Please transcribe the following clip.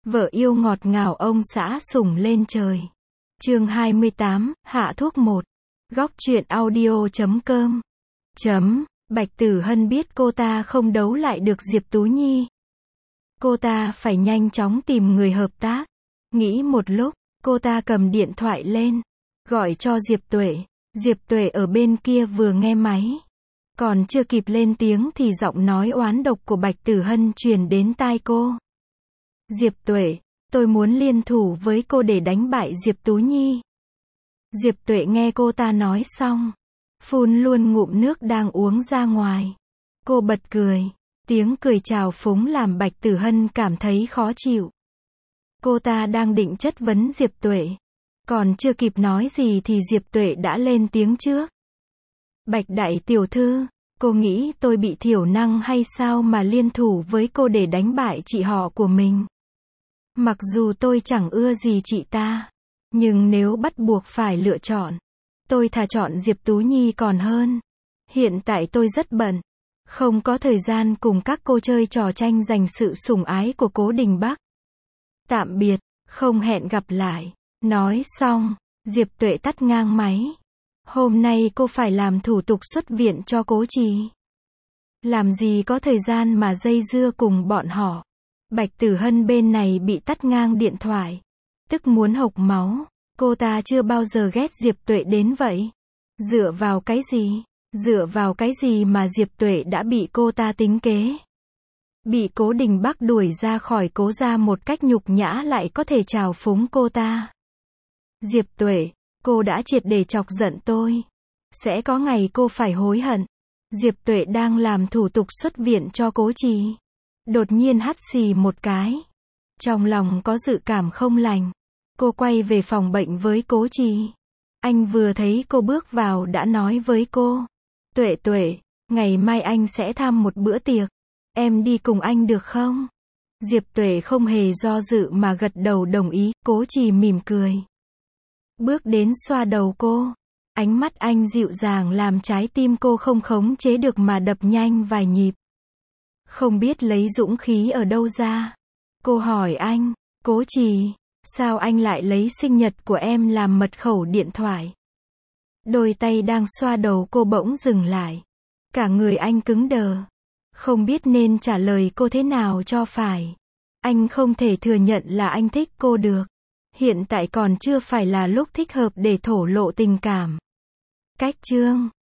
Vợ yêu ngọt ngào ông xã sủng lên trời. Chương 28, hạ thuốc 1. Góc truyện audio.com. Bạch Tử Hân biết cô ta không đấu lại được Diệp Tú Nhi. Cô ta phải nhanh chóng tìm người hợp tác. Nghĩ một lúc, cô ta cầm điện thoại lên, gọi cho Diệp Tuệ. Diệp Tuệ ở bên kia vừa nghe máy, còn chưa kịp lên tiếng thì giọng nói oán độc của Bạch Tử Hân truyền đến tai cô. Diệp Tuệ, tôi muốn liên thủ với cô để đánh bại Diệp Tú Nhi. Diệp Tuệ nghe cô ta nói xong, phun luôn ngụm nước đang uống ra ngoài. Cô bật cười, tiếng cười trào phúng làm Bạch Tử Hân cảm thấy khó chịu. Cô ta đang định chất vấn Diệp Tuệ, còn chưa kịp nói gì thì Diệp Tuệ đã lên tiếng trước. Bạch đại tiểu thư, cô nghĩ tôi bị thiểu năng hay sao mà liên thủ với cô để đánh bại chị họ của mình? Mặc dù tôi chẳng ưa gì chị ta, nhưng nếu bắt buộc phải lựa chọn, tôi thà chọn Diệp Tú Nhi còn hơn. Hiện tại tôi rất bận, không có thời gian cùng các cô chơi trò tranh giành sự sủng ái của Cố Đình Bắc. Tạm biệt, không hẹn gặp lại. Nói xong, Diệp Tuệ tắt ngang máy. Hôm nay cô phải làm thủ tục xuất viện cho Cố Trì. Làm gì có thời gian mà dây dưa cùng bọn họ. Bạch Tử Hân bên này bị tắt ngang điện thoại, tức muốn hộc máu. Cô ta chưa bao giờ ghét Diệp Tuệ đến vậy. Dựa vào cái gì? Dựa vào cái gì mà Diệp Tuệ đã bị cô ta tính kế? Bị Cố Đình Bắc đuổi ra khỏi Cố gia một cách nhục nhã lại có thể trào phúng cô ta. Diệp Tuệ, cô đã triệt để chọc giận tôi. Sẽ có ngày cô phải hối hận. Diệp Tuệ đang làm thủ tục xuất viện cho Cố Trì. Đột nhiên hắt xì một cái. Trong lòng có dự cảm không lành. Cô quay về phòng bệnh với Cố Trì. Anh vừa thấy cô bước vào đã nói với cô. Tuệ Tuệ, ngày mai anh sẽ thăm một bữa tiệc. Em đi cùng anh được không? Diệp Tuệ không hề do dự mà gật đầu đồng ý. Cố Trì mỉm cười, bước đến xoa đầu cô. Ánh mắt anh dịu dàng làm trái tim cô không khống chế được mà đập nhanh vài nhịp. Không biết lấy dũng khí ở đâu ra. Cô hỏi anh, Cố Trì, sao anh lại lấy sinh nhật của em làm mật khẩu điện thoại? Đôi tay đang xoa đầu cô bỗng dừng lại. Cả người anh cứng đờ. Không biết nên trả lời cô thế nào cho phải. Anh không thể thừa nhận là anh thích cô được. Hiện tại còn chưa phải là lúc thích hợp để thổ lộ tình cảm. Cách chương